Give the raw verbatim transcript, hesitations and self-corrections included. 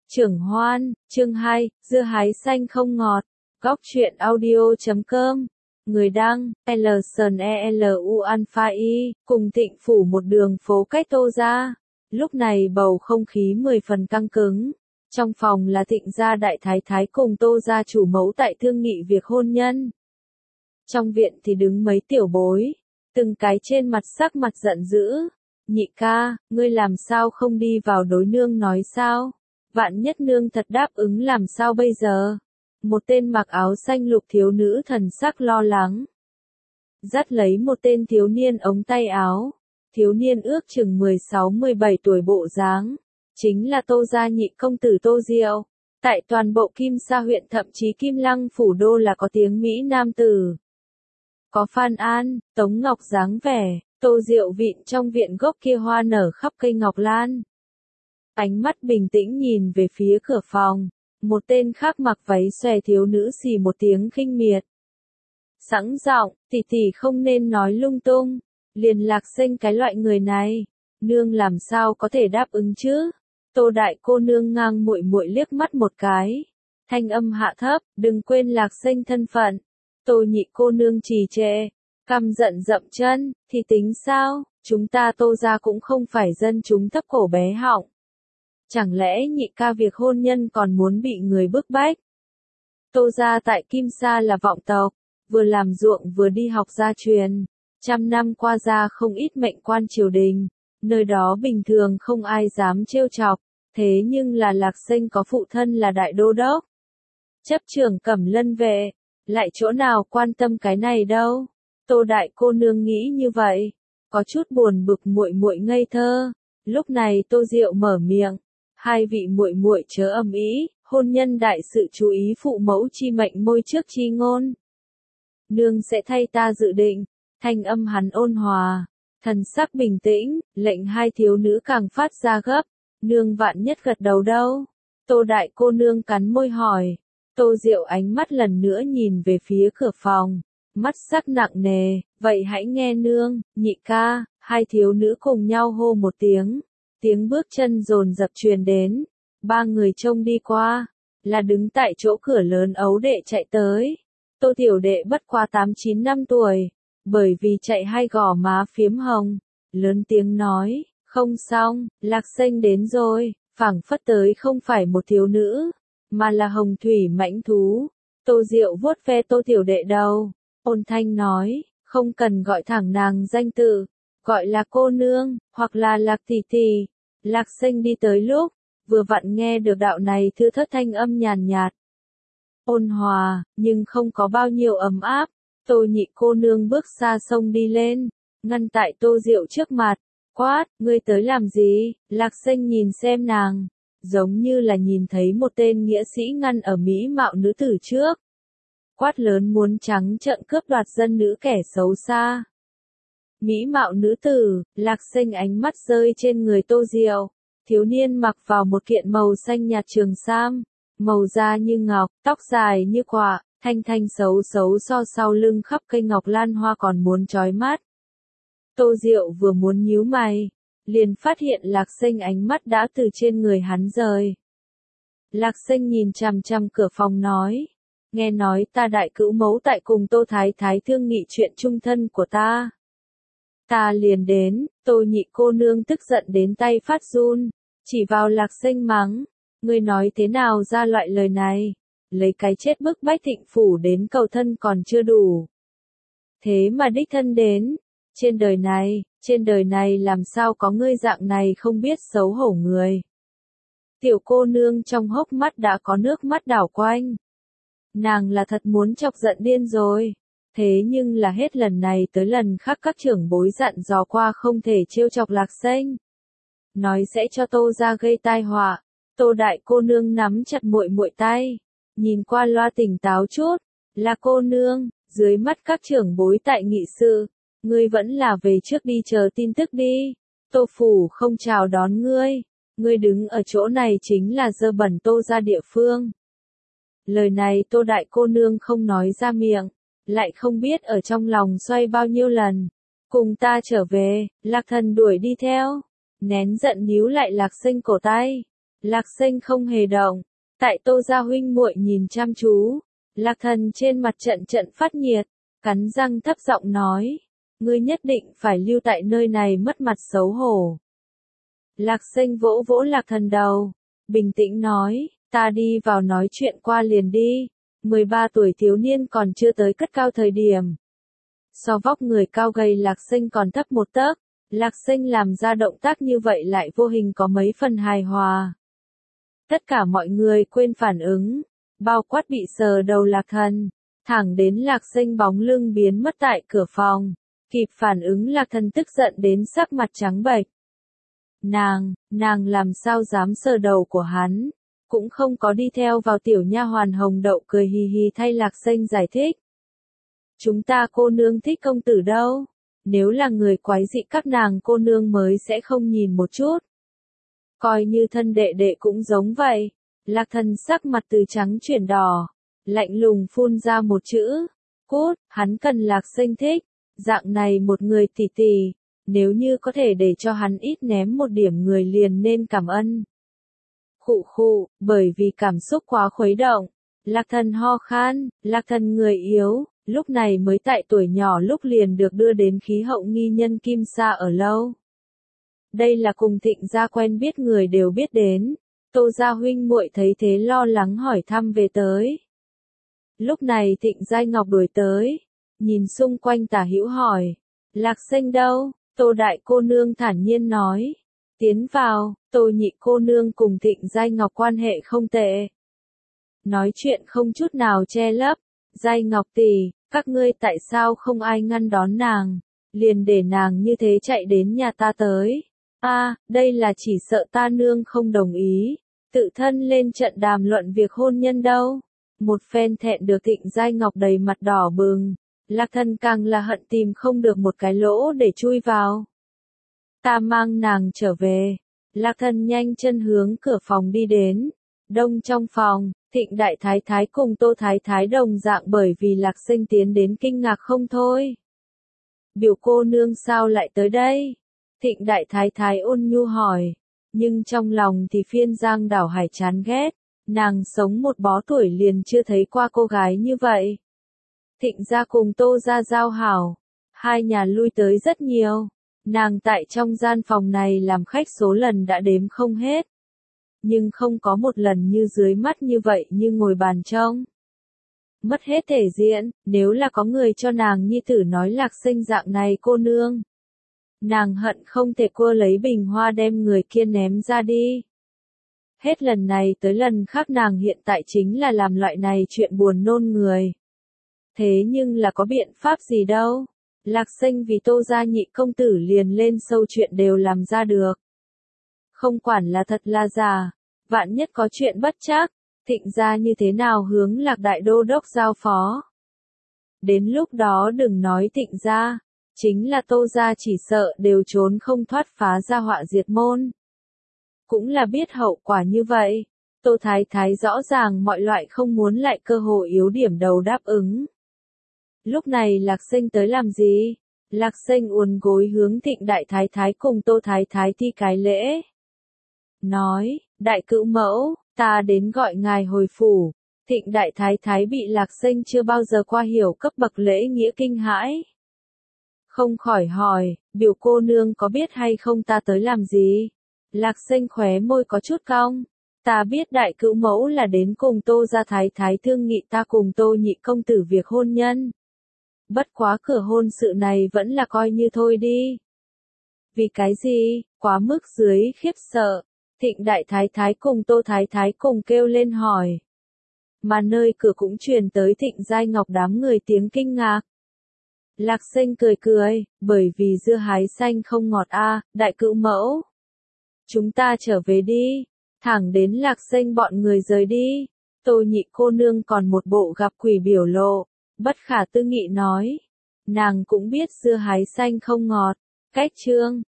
Trưởng Hoan, chương hai, dưa hái xanh không ngọt. Góc truyện audio chấm com. Người đăng, Elson E L U Alpha I, cùng Tịnh Phủ một đường phố cách Tô gia. Lúc này bầu không khí mười phần căng cứng. Trong phòng là Thịnh gia đại thái thái cùng Tô gia chủ mẫu tại thương nghị việc hôn nhân. Trong viện thì đứng mấy tiểu bối, từng cái trên mặt sắc mặt giận dữ. Nhị ca, ngươi làm sao không đi vào đối nương nói sao? Vạn nhất nương thật đáp ứng làm sao bây giờ? Một tên mặc áo xanh lục thiếu nữ thần sắc lo lắng. Dắt lấy một tên thiếu niên ống tay áo. Thiếu niên ước chừng mười sáu mười bảy tuổi bộ dáng. Chính là Tô gia nhị công tử Tô Diệu. Tại toàn bộ Kim Sa huyện thậm chí Kim Lăng phủ đô là có tiếng Mỹ nam tử. Có Phan An, Tống Ngọc dáng vẻ, Tô Diệu vịn trong viện gốc kia hoa nở khắp cây ngọc lan. Ánh mắt bình tĩnh nhìn về phía cửa phòng, một tên khác mặc váy xòe thiếu nữ xì một tiếng khinh miệt. Sẵn giọng, tỷ tỷ không nên nói lung tung, liền Lạc Sinh cái loại người này, nương làm sao có thể đáp ứng chứ? Tô đại cô nương ngang muội muội liếc mắt một cái, thanh âm hạ thấp, đừng quên Lạc Sinh thân phận. Tô nhị cô nương trì trệ, căm giận dậm chân, thì tính sao, chúng ta Tô gia cũng không phải dân chúng thấp cổ bé họng. Chẳng lẽ nhị ca việc hôn nhân còn muốn bị người bức bách? Tô gia tại Kim Sa là vọng tộc, vừa làm ruộng vừa đi học gia truyền, trăm năm qua gia không ít mệnh quan triều đình, nơi đó bình thường không ai dám trêu chọc, thế nhưng là Lạc Sinh có phụ thân là đại đô đốc. Chấp trưởng Cẩm Lân vệ, lại chỗ nào quan tâm cái này đâu? Tô đại cô nương nghĩ như vậy, có chút buồn bực muội muội ngây thơ. Lúc này Tô Diệu mở miệng, hai vị muội muội chớ ầm ĩ, hôn nhân đại sự chú ý phụ mẫu chi mệnh môi trước chi ngôn. Nương sẽ thay ta dự định, thanh âm hắn ôn hòa, thần sắc bình tĩnh, lệnh hai thiếu nữ càng phát ra gấp, nương vạn nhất gật đầu đâu? Tô đại cô nương cắn môi hỏi. Tô Diệu ánh mắt lần nữa nhìn về phía cửa phòng, mắt sắc nặng nề, vậy hãy nghe nương, nhị ca, hai thiếu nữ cùng nhau hô một tiếng, tiếng bước chân dồn dập truyền đến, ba người trông đi qua, là đứng tại chỗ cửa lớn ấu đệ chạy tới, Tô tiểu đệ bất quá tám chín năm tuổi, bởi vì chạy hai gò má phiếm hồng, lớn tiếng nói, không xong, Lạc Sinh đến rồi, phảng phất tới không phải một thiếu nữ, mà là hồng thủy mãnh thú. Tô Diệu vuốt ve Tô tiểu đệ đầu, ôn thanh nói, không cần gọi thẳng nàng danh tự, gọi là cô nương, hoặc là Lạc tỷ tỷ. Lạc Sinh đi tới lúc, vừa vặn nghe được đạo này thưa thớt thanh âm nhàn nhạt. Ôn hòa, nhưng không có bao nhiêu ấm áp. Tô nhị cô nương bước xa sông đi lên, ngăn tại Tô Diệu trước mặt, quát, ngươi tới làm gì? Lạc Sinh nhìn xem nàng, giống như là nhìn thấy một tên nghĩa sĩ ngăn ở mỹ mạo nữ tử trước. Quát lớn muốn trắng trợn cướp đoạt dân nữ kẻ xấu xa. Mỹ mạo nữ tử, Lạc Sinh ánh mắt rơi trên người Tô Diệu. Thiếu niên mặc vào một kiện màu xanh nhạt trường sam, màu da như ngọc, tóc dài như quạ, thanh thanh xấu xấu so sau lưng khắp cây ngọc lan hoa còn muốn chói mắt. Tô Diệu vừa muốn nhíu mày, liền phát hiện Lạc Sinh ánh mắt đã từ trên người hắn rời. Lạc Sinh nhìn chằm chằm cửa phòng nói, nghe nói ta đại cữu mẫu tại cùng Tô thái thái thương nghị chuyện chung thân của ta. Ta liền đến, Tô nhị cô nương tức giận đến tay phát run, chỉ vào Lạc Sinh mắng, ngươi nói thế nào ra loại lời này, lấy cái chết bức bách Thịnh phủ đến cầu thân còn chưa đủ. Thế mà đích thân đến, trên đời này, trên đời này làm sao có ngươi dạng này không biết xấu hổ người. Tiểu cô nương trong hốc mắt đã có nước mắt đảo quanh. Nàng là thật muốn chọc giận điên rồi. Thế nhưng là hết lần này tới lần khác các trưởng bối dặn dò qua không thể trêu chọc Lạc Sinh. Nói sẽ cho Tô gia gây tai họa. Tô đại cô nương nắm chặt muội muội tay, nhìn qua loa tỉnh táo chút, là cô nương, dưới mắt các trưởng bối tại nghị sự, ngươi vẫn là về trước đi chờ tin tức đi. Tô phủ không chào đón ngươi, ngươi đứng ở chỗ này chính là dơ bẩn Tô gia địa phương. Lời này Tô đại cô nương không nói ra miệng, lại không biết ở trong lòng xoay bao nhiêu lần. Cùng ta trở về, Lạc Thần đuổi đi theo, nén giận níu lại Lạc Sinh cổ tay. Lạc Sinh không hề động. Tại Tô gia huynh muội nhìn chăm chú, Lạc Thần trên mặt trận trận phát nhiệt, cắn răng thấp giọng nói, ngươi nhất định phải lưu tại nơi này mất mặt xấu hổ. Lạc Sinh vỗ vỗ Lạc Thần đầu, bình tĩnh nói, ta đi vào nói chuyện qua liền đi, mười ba tuổi thiếu niên còn chưa tới cất cao thời điểm. So vóc người cao gầy Lạc Sinh còn thấp một tấc, Lạc Sinh làm ra động tác như vậy lại vô hình có mấy phần hài hòa. Tất cả mọi người quên phản ứng, bao quát bị sờ đầu Lạc Thần, thẳng đến Lạc Sinh bóng lưng biến mất tại cửa phòng, kịp phản ứng Lạc Thần tức giận đến sắc mặt trắng bệch. Nàng, nàng làm sao dám sờ đầu của hắn, cũng không có đi theo vào tiểu nha hoàn Hồng Đậu cười hì hì thay Lạc Sinh giải thích. Chúng ta cô nương thích công tử đâu, nếu là người quái dị các nàng cô nương mới sẽ không nhìn một chút. Coi như thân đệ đệ cũng giống vậy. Lạc Thần sắc mặt từ trắng chuyển đỏ, lạnh lùng phun ra một chữ, cút, hắn cần Lạc Sinh thích, dạng này một người tỷ tỷ, nếu như có thể để cho hắn ít ném một điểm người liền nên cảm ơn. Khụ khụ, bởi vì cảm xúc quá khuấy động, Lạc Thần ho khan, Lạc Thần người yếu, lúc này mới tại tuổi nhỏ lúc liền được đưa đến khí hậu nghi nhân Kim Sa ở lâu. Đây là cùng Thịnh gia quen biết người đều biết đến. Tô gia huynh muội thấy thế lo lắng hỏi thăm về tới. Lúc này Thịnh Giai Ngọc đuổi tới, nhìn xung quanh tả hữu hỏi, Lạc Sinh đâu? Tô đại cô nương thản nhiên nói, tiến vào, Tô nhị cô nương cùng Thịnh Giai Ngọc quan hệ không tệ. Nói chuyện không chút nào che lấp, Giai Ngọc tỷ, các ngươi tại sao không ai ngăn đón nàng, liền để nàng như thế chạy đến nhà ta tới. A, à, đây là chỉ sợ ta nương không đồng ý, tự thân lên trận đàm luận việc hôn nhân đâu. Một phen thẹn được Thịnh Giai Ngọc đầy mặt đỏ bừng, Lạc Thần càng là hận tìm không được một cái lỗ để chui vào. Ta mang nàng trở về. Lạc Thần nhanh chân hướng cửa phòng đi đến. Đông trong phòng, Thịnh Đại Thái Thái cùng Tô Thái Thái đồng dạng bởi vì Lạc Sinh tiến đến kinh ngạc không thôi. Biểu cô nương sao lại tới đây? Thịnh Đại Thái Thái ôn nhu hỏi, nhưng trong lòng thì phiên Giang Đảo Hải chán ghét, nàng sống một bó tuổi liền chưa thấy qua cô gái như vậy. Thịnh gia cùng Tô gia giao hảo, hai nhà lui tới rất nhiều, nàng tại trong gian phòng này làm khách số lần đã đếm không hết. Nhưng không có một lần như dưới mắt như vậy như ngồi bàn trông. Mất hết thể diện, nếu là có người cho nàng nhi tử nói Lạc Sinh dạng này cô nương. Nàng hận không thể cua lấy bình hoa đem người kia ném ra đi. Hết lần này tới lần khác nàng hiện tại chính là làm loại này chuyện buồn nôn người. Thế nhưng là có biện pháp gì đâu. Lạc Sinh vì Tô gia nhị công tử liền lên sâu chuyện đều làm ra được. Không quản là thật là giả, vạn nhất có chuyện bất trắc, Thịnh gia như thế nào hướng Lạc đại đô đốc giao phó. Đến lúc đó đừng nói Thịnh gia, chính là Tô gia chỉ sợ đều trốn không thoát phá ra họa diệt môn. Cũng là biết hậu quả như vậy, Tô Thái Thái rõ ràng mọi loại không muốn lại cơ hội yếu điểm đầu đáp ứng. Lúc này Lạc Sinh tới làm gì? Lạc Sinh uốn gối hướng Thịnh Đại Thái Thái cùng Tô Thái Thái thi cái lễ. Nói, đại cữu mẫu, ta đến gọi ngài hồi phủ. Thịnh Đại Thái Thái bị Lạc Sinh chưa bao giờ qua hiểu cấp bậc lễ nghĩa kinh hãi. Không khỏi hỏi, biểu cô nương có biết hay không ta tới làm gì? Lạc Sinh khóe môi có chút cong. Ta biết đại cữu mẫu là đến cùng Tô gia Thái Thái thương nghị ta cùng Tô nhị công tử việc hôn nhân. Bất quá cửa hôn sự này vẫn là coi như thôi đi. Vì cái gì, quá mức dưới khiếp sợ, Thịnh Đại Thái Thái cùng Tô Thái Thái cùng kêu lên hỏi. Mà nơi cửa cũng truyền tới Thịnh Giai Ngọc đám người tiếng kinh ngạc. Lạc Sinh cười cười, bởi vì dưa hái xanh không ngọt a, à, đại cữu mẫu. Chúng ta trở về đi, thẳng đến Lạc Sinh bọn người rời đi. Tô nhị cô nương còn một bộ gặp quỷ biểu lộ, bất khả tư nghị nói. Nàng cũng biết dưa hái xanh không ngọt, cách chương.